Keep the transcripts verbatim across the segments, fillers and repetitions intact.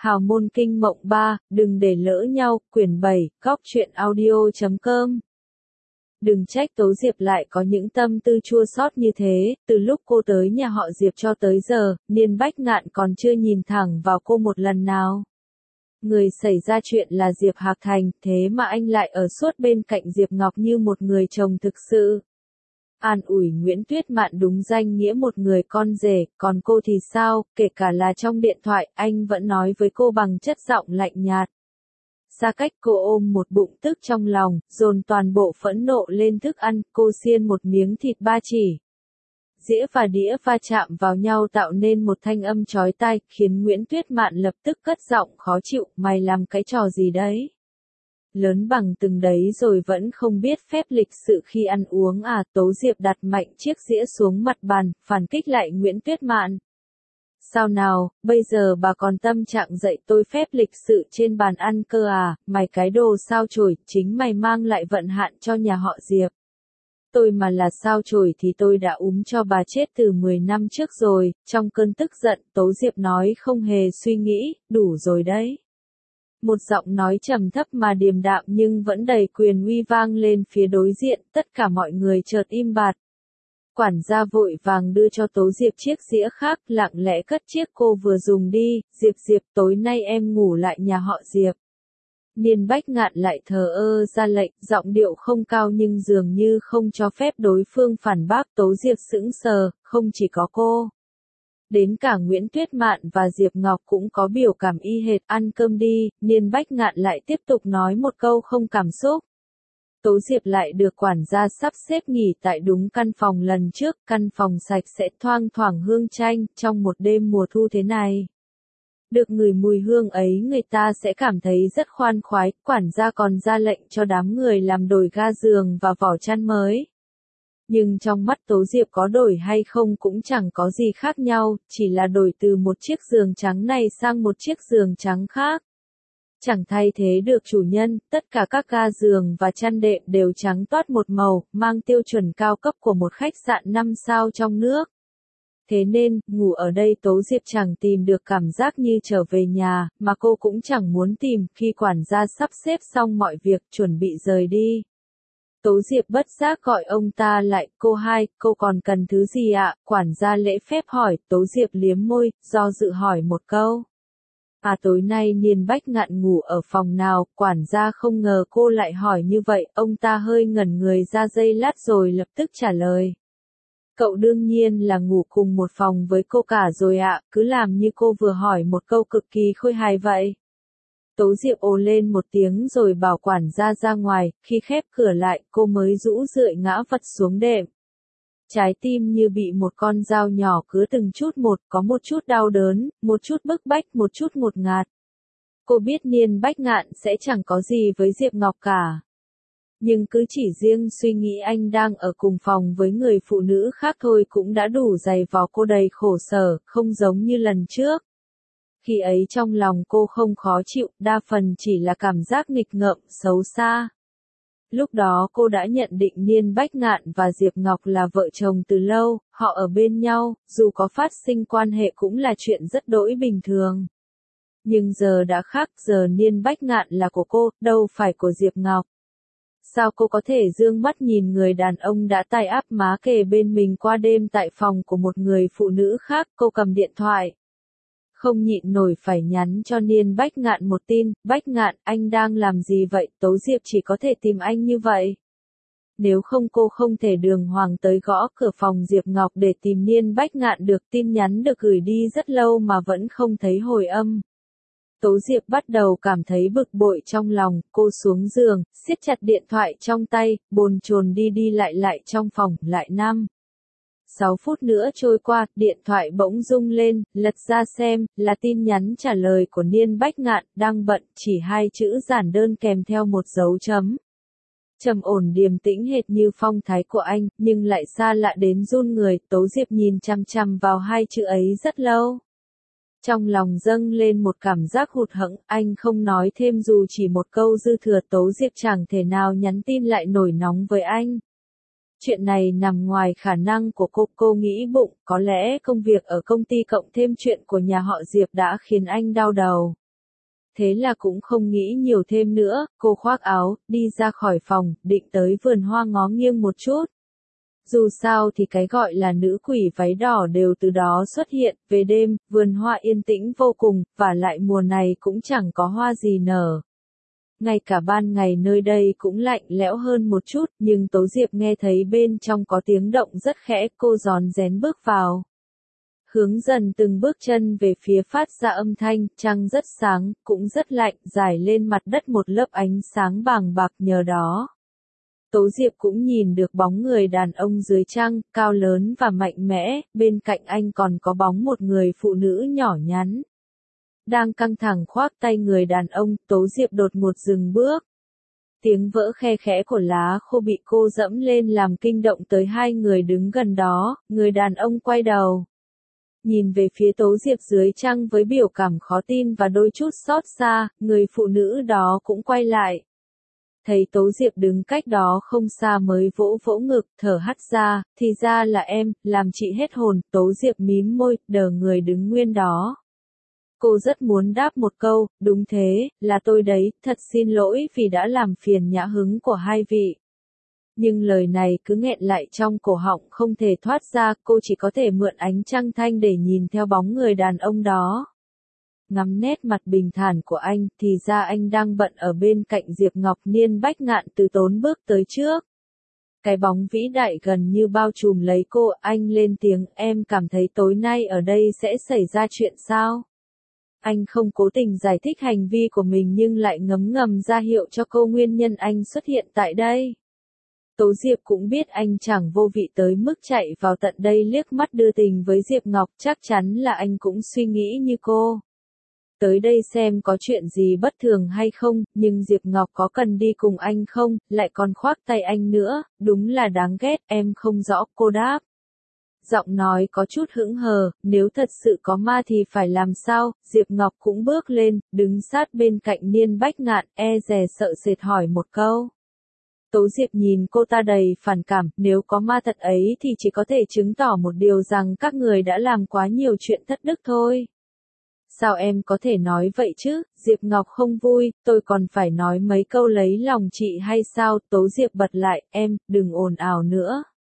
Hào môn kinh mộng ba, đừng để lỡ nhau, quyển bảy, góc truyện audio chấm com. Đừng trách Tố Diệp lại có những tâm tư chua xót như thế, từ lúc cô tới nhà họ Diệp cho tới giờ, Niên Bách Ngạn còn chưa nhìn thẳng vào cô một lần nào. Người xảy ra chuyện là Diệp Hạc Thành, thế mà anh lại ở suốt bên cạnh Diệp Ngọc như một người chồng thực sự. An ủi Nguyễn Tuyết Mạn đúng danh nghĩa một người con rể, còn cô thì sao, kể cả là trong điện thoại, anh vẫn nói với cô bằng chất giọng lạnh nhạt. Xa cách cô ôm một bụng tức trong lòng, dồn toàn bộ phẫn nộ lên thức ăn, cô xiên một miếng thịt ba chỉ. Dĩa và đĩa va chạm vào nhau tạo nên một thanh âm chói tai, khiến Nguyễn Tuyết Mạn lập tức cất giọng khó chịu, mày làm cái trò gì đấy? Lớn bằng từng đấy rồi vẫn không biết phép lịch sự khi ăn uống à? Tố Diệp đặt mạnh chiếc dĩa xuống mặt bàn, phản kích lại Nguyễn Tuyết Mạn. Sao nào, bây giờ bà còn tâm trạng dạy tôi phép lịch sự trên bàn ăn cơ à? Mày cái đồ sao chổi, chính mày mang lại vận hạn cho nhà họ Diệp. Tôi mà là sao chổi thì tôi đã úm cho bà chết từ mười năm trước rồi. Trong cơn tức giận, Tố Diệp nói không hề suy nghĩ, đủ rồi đấy. Một giọng nói trầm thấp mà điềm đạm nhưng vẫn đầy quyền uy vang lên phía đối diện, tất cả mọi người chợt im bặt. Quản gia vội vàng đưa cho Tố Diệp chiếc dĩa khác, lặng lẽ cất chiếc cô vừa dùng đi. Diệp Diệp, tối nay em ngủ lại nhà họ Diệp. Niên Bách Ngạn lại thờ ơ ra lệnh, giọng điệu không cao nhưng dường như không cho phép đối phương phản bác. Tố Diệp sững sờ, không chỉ có cô. Đến cả Nguyễn Tuyết Mạn và Diệp Ngọc cũng có biểu cảm y hệt. Ăn cơm đi, Niên Bách Ngạn lại tiếp tục nói một câu không cảm xúc. Tố Diệp lại được quản gia sắp xếp nghỉ tại đúng căn phòng lần trước, căn phòng sạch sẽ thoang thoảng hương chanh, trong một đêm mùa thu thế này. Được ngửi mùi hương ấy người ta sẽ cảm thấy rất khoan khoái, quản gia còn ra lệnh cho đám người làm đổi ga giường và vỏ chăn mới. Nhưng trong mắt Tố Diệp có đổi hay không cũng chẳng có gì khác nhau, chỉ là đổi từ một chiếc giường trắng này sang một chiếc giường trắng khác. Chẳng thay thế được chủ nhân, tất cả các ga giường và chăn đệm đều trắng toát một màu, mang tiêu chuẩn cao cấp của một khách sạn năm sao trong nước. Thế nên, ngủ ở đây Tố Diệp chẳng tìm được cảm giác như trở về nhà, mà cô cũng chẳng muốn tìm. Khi quản gia sắp xếp xong mọi việc, chuẩn bị rời đi. Tố Diệp bất giác gọi ông ta lại, cô hai, cô còn cần thứ gì ạ? Quản gia lễ phép hỏi. Tố Diệp liếm môi, do dự hỏi một câu. À, tối nay Niên Bách Ngạn ngủ ở phòng nào? Quản gia không ngờ cô lại hỏi như vậy, ông ta hơi ngẩn người ra giây lát rồi lập tức trả lời. Cậu đương nhiên là ngủ cùng một phòng với cô cả rồi ạ, cứ làm như cô vừa hỏi một câu cực kỳ khôi hài vậy. Tố Diệp ồ lên một tiếng rồi bảo quản gia ra ngoài, khi khép cửa lại, cô mới rũ rượi ngã vật xuống đệm. Trái tim như bị một con dao nhỏ cứa từng chút một, có một chút đau đớn, một chút bức bách, một chút ngột ngạt. Cô biết Niên Bách Ngạn sẽ chẳng có gì với Diệp Ngọc cả. Nhưng cứ chỉ riêng suy nghĩ anh đang ở cùng phòng với người phụ nữ khác thôi cũng đã đủ dày vò cô đầy khổ sở, không giống như lần trước. Khi ấy trong lòng cô không khó chịu, đa phần chỉ là cảm giác nghịch ngợm, xấu xa. Lúc đó cô đã nhận định Niên Bách Ngạn và Diệp Ngọc là vợ chồng từ lâu, họ ở bên nhau, dù có phát sinh quan hệ cũng là chuyện rất đỗi bình thường. Nhưng giờ đã khác, giờ Niên Bách Ngạn là của cô, đâu phải của Diệp Ngọc. Sao cô có thể dương mắt nhìn người đàn ông đã tay áp má kề bên mình qua đêm tại phòng của một người phụ nữ khác? Cô cầm điện thoại. Không nhịn nổi phải nhắn cho Niên Bách Ngạn một tin, Bách Ngạn, anh đang làm gì vậy? Tố Diệp chỉ có thể tìm anh như vậy. Nếu không cô không thể đường hoàng tới gõ cửa phòng Diệp Ngọc để tìm Niên Bách Ngạn được. Tin nhắn được gửi đi rất lâu mà vẫn không thấy hồi âm. Tố Diệp bắt đầu cảm thấy bực bội trong lòng, cô xuống giường, siết chặt điện thoại trong tay, bồn chồn đi đi lại lại trong phòng, lại năm. Sáu phút nữa trôi qua, điện thoại bỗng rung lên, lật ra xem, là tin nhắn trả lời của Niên Bách Ngạn, đang bận, chỉ hai chữ giản đơn kèm theo một dấu chấm. Trầm ổn điềm tĩnh hệt như phong thái của anh, nhưng lại xa lạ đến run người. Tố Diệp nhìn chằm chằm vào hai chữ ấy rất lâu. Trong lòng dâng lên một cảm giác hụt hẫng, anh không nói thêm dù chỉ một câu dư thừa. Tố Diệp chẳng thể nào nhắn tin lại nổi nóng với anh. Chuyện này nằm ngoài khả năng của cô, cô nghĩ bụng, có lẽ công việc ở công ty cộng thêm chuyện của nhà họ Diệp đã khiến anh đau đầu. Thế là cũng không nghĩ nhiều thêm nữa, cô khoác áo, đi ra khỏi phòng, định tới vườn hoa ngó nghiêng một chút. Dù sao thì cái gọi là nữ quỷ váy đỏ đều từ đó xuất hiện, về đêm, vườn hoa yên tĩnh vô cùng, và lại mùa này cũng chẳng có hoa gì nở. Ngay cả ban ngày nơi đây cũng lạnh lẽo hơn một chút, nhưng Tố Diệp nghe thấy bên trong có tiếng động rất khẽ, cô rón rén bước vào. Hướng dần từng bước chân về phía phát ra âm thanh, trăng rất sáng, cũng rất lạnh, rải lên mặt đất một lớp ánh sáng bàng bạc nhờ đó. Tố Diệp cũng nhìn được bóng người đàn ông dưới trăng, cao lớn và mạnh mẽ, bên cạnh anh còn có bóng một người phụ nữ nhỏ nhắn. Đang căng thẳng khoác tay người đàn ông, Tố Diệp đột ngột dừng bước. Tiếng vỡ khe khẽ của lá khô bị cô dẫm lên làm kinh động tới hai người đứng gần đó, người đàn ông quay đầu. Nhìn về phía Tố Diệp dưới trăng với biểu cảm khó tin và đôi chút xót xa, người phụ nữ đó cũng quay lại. Thấy Tố Diệp đứng cách đó không xa mới vỗ vỗ ngực, thở hắt ra, thì ra là em, làm chị hết hồn, Tố Diệp mím môi, đờ người đứng nguyên đó. Cô rất muốn đáp một câu, đúng thế, là tôi đấy, thật xin lỗi vì đã làm phiền nhã hứng của hai vị. Nhưng lời này cứ nghẹn lại trong cổ họng không thể thoát ra, cô chỉ có thể mượn ánh trăng thanh để nhìn theo bóng người đàn ông đó. Ngắm nét mặt bình thản của anh, thì ra anh đang bận ở bên cạnh Diệp Ngọc. Niên Bách Ngạn từ tốn bước tới trước. Cái bóng vĩ đại gần như bao trùm lấy cô, anh lên tiếng, em cảm thấy tối nay ở đây sẽ xảy ra chuyện sao? Anh không cố tình giải thích hành vi của mình nhưng lại ngấm ngầm ra hiệu cho cô nguyên nhân anh xuất hiện tại đây. Tố Diệp cũng biết anh chẳng vô vị tới mức chạy vào tận đây liếc mắt đưa tình với Diệp Ngọc, chắc chắn là anh cũng suy nghĩ như cô. Tới đây xem có chuyện gì bất thường hay không, nhưng Diệp Ngọc có cần đi cùng anh không, lại còn khoác tay anh nữa, đúng là đáng ghét, em không rõ, cô đáp. Giọng nói có chút hững hờ, nếu thật sự có ma thì phải làm sao, Diệp Ngọc cũng bước lên, đứng sát bên cạnh Niên Bách Ngạn, e dè sợ sệt hỏi một câu. Tố Diệp nhìn cô ta đầy phản cảm, nếu có ma thật ấy thì chỉ có thể chứng tỏ một điều rằng các người đã làm quá nhiều chuyện thất đức thôi. Sao em có thể nói vậy chứ, Diệp Ngọc không vui, tôi còn phải nói mấy câu lấy lòng chị hay sao, Tố Diệp bật lại, em, đừng ồn ào nữa.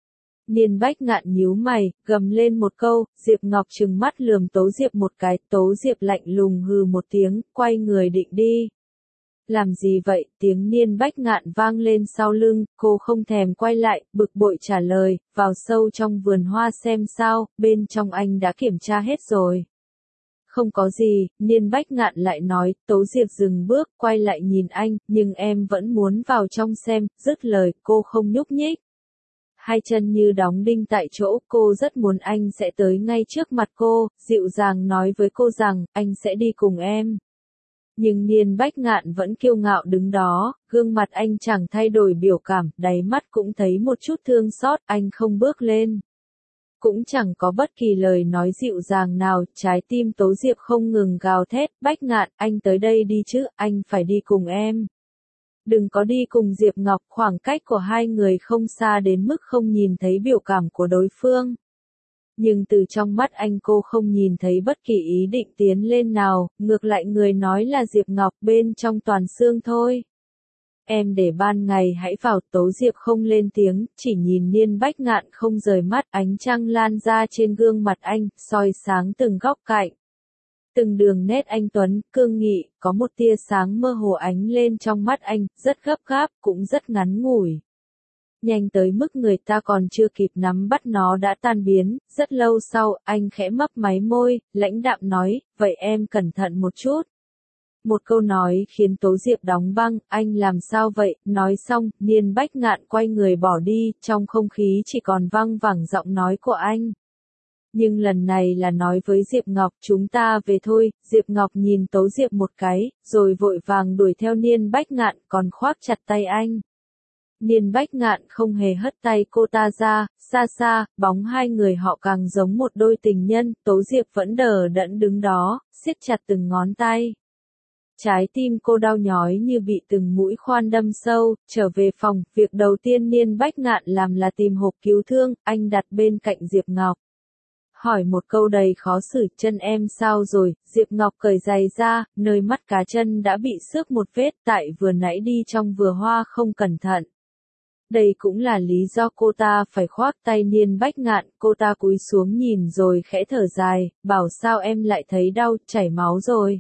Niên Bách Ngạn nhíu mày, gầm lên một câu, Diệp Ngọc trừng mắt lườm Tố Diệp một cái, Tố Diệp lạnh lùng hừ một tiếng, quay người định đi. Làm gì vậy, tiếng Niên Bách Ngạn vang lên sau lưng, cô không thèm quay lại, bực bội trả lời, vào sâu trong vườn hoa xem sao, bên trong anh đã kiểm tra hết rồi. Không có gì, Niên Bách Ngạn lại nói, Tố Diệp dừng bước, quay lại nhìn anh, nhưng em vẫn muốn vào trong xem, dứt lời, cô không nhúc nhích. Hai chân như đóng đinh tại chỗ, cô rất muốn anh sẽ tới ngay trước mặt cô, dịu dàng nói với cô rằng, anh sẽ đi cùng em. Nhưng Niên Bách Ngạn vẫn kiêu ngạo đứng đó, gương mặt anh chẳng thay đổi biểu cảm, đáy mắt cũng thấy một chút thương xót, anh không bước lên. Cũng chẳng có bất kỳ lời nói dịu dàng nào, trái tim Tố Diệp không ngừng gào thét, Bách Ngạn, anh tới đây đi chứ, anh phải đi cùng em. Đừng có đi cùng Diệp Ngọc, khoảng cách của hai người không xa đến mức không nhìn thấy biểu cảm của đối phương. Nhưng từ trong mắt anh cô không nhìn thấy bất kỳ ý định tiến lên nào, ngược lại người nói là Diệp Ngọc bên trong toàn xương thôi. Em để ban ngày hãy vào, Tố Diệp không lên tiếng, chỉ nhìn Niên Bách Ngạn không rời mắt, ánh trăng lan ra trên gương mặt anh, soi sáng từng góc cạnh. Từng đường nét anh tuấn, cương nghị, có một tia sáng mơ hồ ánh lên trong mắt anh, rất gấp gáp, cũng rất ngắn ngủi. Nhanh tới mức người ta còn chưa kịp nắm bắt nó đã tan biến, rất lâu sau, anh khẽ mấp máy môi, lãnh đạm nói, vậy em cẩn thận một chút. Một câu nói khiến Tố Diệp đóng băng, anh làm sao vậy, nói xong, Niên Bách Ngạn quay người bỏ đi, trong không khí chỉ còn văng vẳng giọng nói của anh. Nhưng lần này là nói với Diệp Ngọc, chúng ta về thôi, Diệp Ngọc nhìn Tố Diệp một cái, rồi vội vàng đuổi theo Niên Bách Ngạn, còn khoác chặt tay anh. Niên Bách Ngạn không hề hất tay cô ta ra, xa xa, bóng hai người họ càng giống một đôi tình nhân, Tố Diệp vẫn đờ đẫn đứng đó, siết chặt từng ngón tay. Trái tim cô đau nhói như bị từng mũi khoan đâm sâu, trở về phòng, việc đầu tiên Niên Bách Ngạn làm là tìm hộp cứu thương, anh đặt bên cạnh Diệp Ngọc. hỏi một câu đầy khó xử, chân em sao rồi, Diệp Ngọc cởi giày ra, nơi mắt cá chân đã bị xước một vết, tại vừa nãy đi trong vườn hoa không cẩn thận. Đây cũng là lý do cô ta phải khoác tay Niên Bách Ngạn, cô ta cúi xuống nhìn rồi khẽ thở dài, bảo sao em lại thấy đau, chảy máu rồi.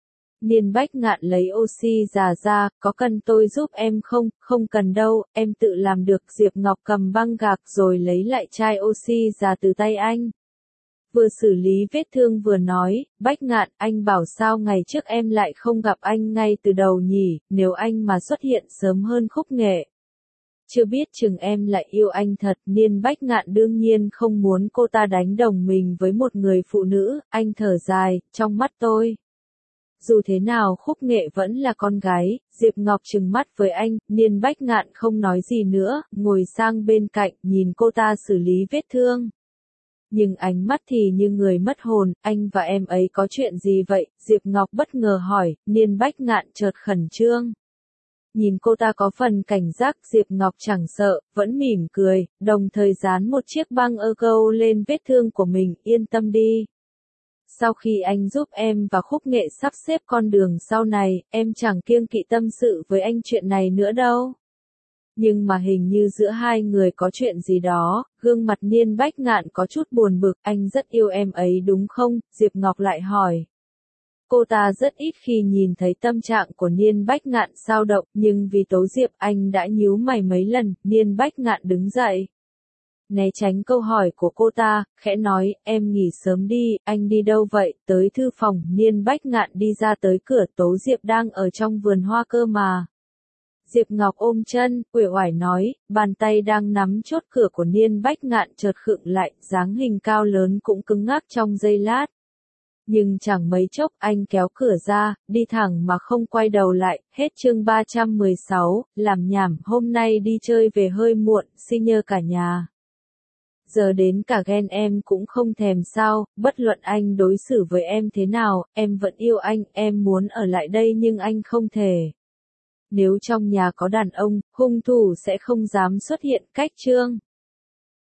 Niên Bách Ngạn lấy oxy già ra, có cần tôi giúp em không, không cần đâu, em tự làm được. Diệp Ngọc cầm băng gạc rồi lấy lại chai oxy già từ tay anh. Vừa xử lý vết thương vừa nói, Bách Ngạn, anh bảo sao ngày trước em lại không gặp anh ngay từ đầu nhỉ, nếu anh mà xuất hiện sớm hơn Khúc Nghệ. Chưa biết chừng em lại yêu anh thật. Niên Bách Ngạn đương nhiên không muốn cô ta đánh đồng mình với một người phụ nữ, anh thở dài, trong mắt tôi. Dù thế nào Khúc Nghệ vẫn là con gái. Diệp Ngọc trừng mắt với anh, Niên Bách Ngạn không nói gì nữa, ngồi sang bên cạnh, nhìn cô ta xử lý vết thương. Nhưng ánh mắt thì như người mất hồn, anh và em ấy có chuyện gì vậy? Diệp Ngọc bất ngờ hỏi, Niên Bách Ngạn chợt khẩn trương. Nhìn cô ta có phần cảnh giác, Diệp Ngọc chẳng sợ, vẫn mỉm cười, đồng thời dán một chiếc băng ơ câu lên vết thương của mình, yên tâm đi. Sau khi anh giúp em và Khúc Nghệ sắp xếp con đường sau này, em chẳng kiêng kỵ tâm sự với anh chuyện này nữa đâu. Nhưng mà hình như giữa hai người có chuyện gì đó, gương mặt Niên Bách Ngạn có chút buồn bực, anh rất yêu em ấy đúng không? Diệp Ngọc lại hỏi. Cô ta rất ít khi nhìn thấy tâm trạng của Niên Bách Ngạn xao động, nhưng vì Tố Diệp anh đã nhíu mày mấy lần. Niên Bách Ngạn đứng dậy, né tránh câu hỏi của cô ta, khẽ nói, em nghỉ sớm đi, anh đi đâu vậy? Tới thư phòng. Niên Bách Ngạn đi ra tới cửa, Tố Diệp đang ở trong vườn hoa cơ mà. Diệp Ngọc ôm chân, uể oải nói, bàn tay đang nắm chốt cửa của Niên Bách Ngạn chợt khựng lại, dáng hình cao lớn cũng cứng ngắc trong giây lát. Nhưng chẳng mấy chốc anh kéo cửa ra, đi thẳng mà không quay đầu lại. Hết chương ba trăm mười sáu, làm nhảm, hôm nay đi chơi về hơi muộn, xin nhờ cả nhà. Giờ đến cả ghen em cũng không thèm sao, bất luận anh đối xử với em thế nào, em vẫn yêu anh, em muốn ở lại đây nhưng anh không thể. Nếu trong nhà có đàn ông, hung thủ sẽ không dám xuất hiện. Cách chương